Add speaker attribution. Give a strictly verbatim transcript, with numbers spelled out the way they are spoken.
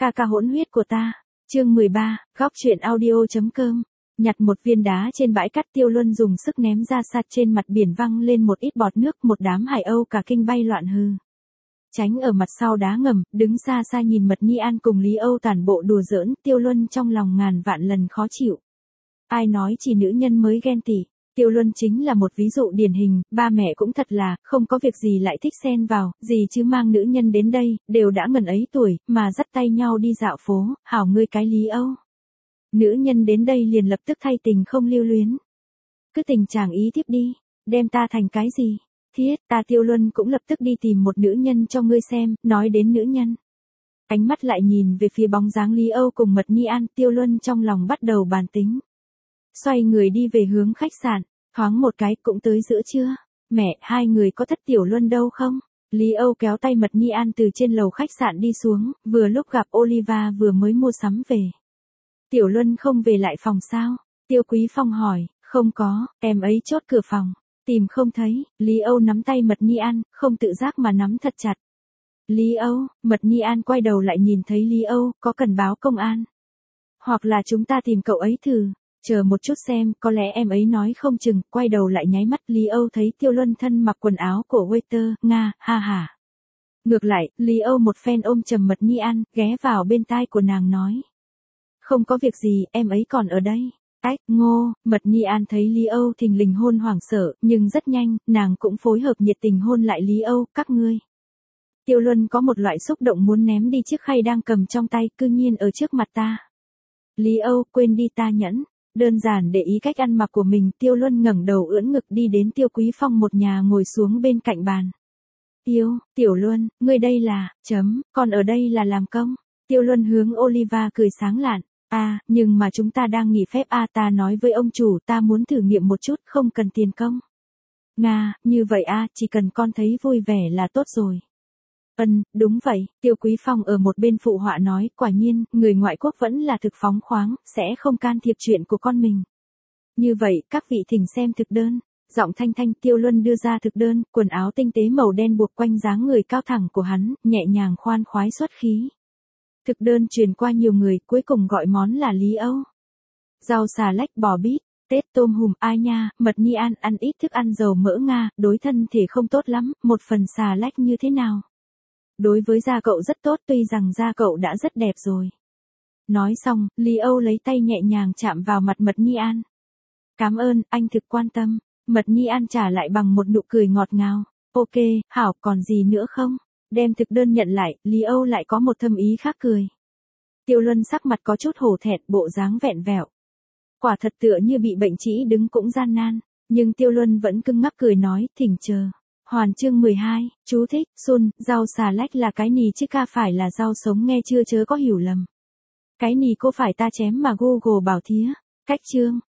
Speaker 1: Ca ca hỗn huyết của ta. Chương mười ba, góc truyện audio.com. Nhặt một viên đá trên bãi cát, Tiêu Luân dùng sức ném ra xa, trên mặt biển văng lên một ít bọt nước, một đám hải âu cả kinh bay loạn hư. Tránh ở mặt sau đá ngầm, đứng xa xa nhìn Mật Ni An cùng Lý Âu tản bộ đùa giỡn, Tiêu Luân trong lòng ngàn vạn lần khó chịu. Ai nói chỉ nữ nhân mới ghen tị? Tiêu Luân chính là một ví dụ điển hình, ba mẹ cũng thật là, không có việc gì lại thích xen vào, gì chứ mang nữ nhân đến đây, đều đã ngần ấy tuổi, mà dắt tay nhau đi dạo phố, hảo ngươi cái Lý Âu. Nữ nhân đến đây liền lập tức thay tình không lưu luyến. Cứ tình chàng ý tiếp đi, đem ta thành cái gì? Thiết, ta Tiêu Luân cũng lập tức đi tìm một nữ nhân cho ngươi xem, nói đến nữ nhân. Ánh mắt lại nhìn về phía bóng dáng Lý Âu cùng Mật Ni An, Tiêu Luân trong lòng bắt đầu bàn tính. Xoay người đi về hướng khách sạn, thoáng một cái cũng tới giữa trưa. Mẹ, hai người có thất Tiểu Luân đâu không? Lý Âu kéo tay Mật Ni An từ trên lầu khách sạn đi xuống, vừa lúc gặp Oliva vừa mới mua sắm về. Tiểu Luân không về lại phòng sao? Tiêu Quý Phong hỏi, không có, em ấy chốt cửa phòng, tìm không thấy. Lý Âu nắm tay Mật Ni An, không tự giác mà nắm thật chặt. Lý Âu, Mật Ni An quay đầu lại nhìn thấy Lý Âu, có cần báo công an? Hoặc là chúng ta tìm cậu ấy thử. Chờ một chút xem, có lẽ em ấy nói không chừng, quay đầu lại nháy mắt. Lý Âu thấy Tiêu Luân thân mặc quần áo của waiter, Nga, ha ha. Ngược lại, Lý Âu một phen ôm chầm Mật Ni An, ghé vào bên tai của nàng nói. Không có việc gì, em ấy còn ở đây. Ách, ngô, Mật Ni An thấy Lý Âu thình lình hôn hoảng sợ, nhưng rất nhanh, nàng cũng phối hợp nhiệt tình hôn lại Lý Âu, các ngươi. Tiêu Luân có một loại xúc động muốn ném đi chiếc khay đang cầm trong tay, cư nhiên ở trước mặt ta. Lý Âu, quên đi ta nhẫn. Đơn giản để ý cách ăn mặc của mình, Tiêu Luân ngẩng đầu ưỡn ngực đi đến Tiêu Quý Phong một nhà ngồi xuống bên cạnh bàn. Tiêu, Tiểu Luân, ngươi đây là, chấm, còn ở đây là làm công. Tiêu Luân hướng Oliva cười sáng lạn. À, nhưng mà chúng ta đang nghỉ phép à, ta nói với ông chủ ta muốn thử nghiệm một chút, không cần tiền công. Nga, như vậy à, chỉ cần con thấy vui vẻ là tốt rồi. Ừm, đúng vậy, Tiêu Quý Phong ở một bên phụ họa nói, quả nhiên, người ngoại quốc vẫn là thực phóng khoáng, sẽ không can thiệp chuyện của con mình. Như vậy, các vị thỉnh xem thực đơn. Giọng thanh thanh, Tiêu Luân đưa ra thực đơn, quần áo tinh tế màu đen buộc quanh dáng người cao thẳng của hắn, nhẹ nhàng khoan khoái xuất khí. Thực đơn truyền qua nhiều người, cuối cùng gọi món là Lý Âu. Rau xà lách bò bít, tết tôm hùm, ai nha, Mật Ni An ăn ít thức ăn dầu mỡ Nga, đối thân thể không tốt lắm, một phần xà lách như thế nào? Đối với da cậu rất tốt, tuy rằng da cậu đã rất đẹp rồi. Nói xong, Lý Âu lấy tay nhẹ nhàng chạm vào mặt Mật Ni An. Cảm ơn, anh thực quan tâm. Mật Ni An trả lại bằng một nụ cười ngọt ngào. Ok, hảo, còn gì nữa không? Đem thực đơn nhận lại, Lý Âu lại có một thâm ý khác cười. Tiêu Luân sắc mặt có chút hổ thẹn, bộ dáng vẹn vẹo. Quả thật tựa như bị bệnh trĩ đứng cũng gian nan, nhưng Tiêu Luân vẫn cưng ngắc cười nói, thỉnh chờ. Hoàn chương mười hai, chú thích, Sun, rau xà lách là cái nì chứ ca phải là rau sống, nghe chưa chớ có hiểu lầm. Cái nì cô phải ta chém mà Google bảo thía. Cách chương,